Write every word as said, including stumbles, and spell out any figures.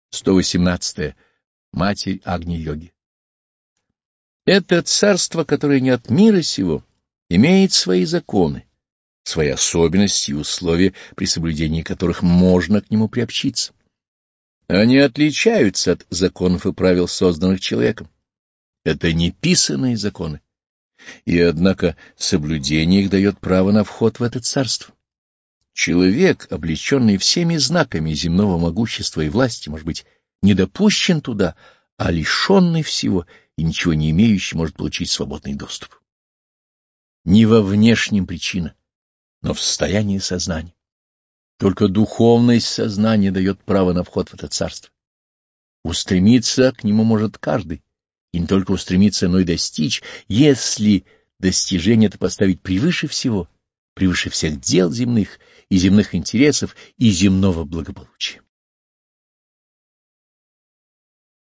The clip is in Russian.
сто восемнадцатое. Матерь Агни-йоги. Это царство, которое не от мира сего, имеет свои законы, свои особенности и условия, при соблюдении которых можно к нему приобщиться. Они отличаются от законов и правил, созданных человеком. Это неписанные законы, и, однако, соблюдение их дает право на вход в это царство. Человек, облеченный всеми знаками земного могущества и власти, может быть, не допущен туда, а лишенный всего и ничего не имеющий может получить свободный доступ. Не во внешнем причина, но в состоянии сознания. Только духовность сознания дает право на вход в это царство. Устремиться к нему может каждый, и не только устремиться, но и достичь, если достижение это поставить превыше всего, превыше всех дел земных и земных интересов и земного благополучия.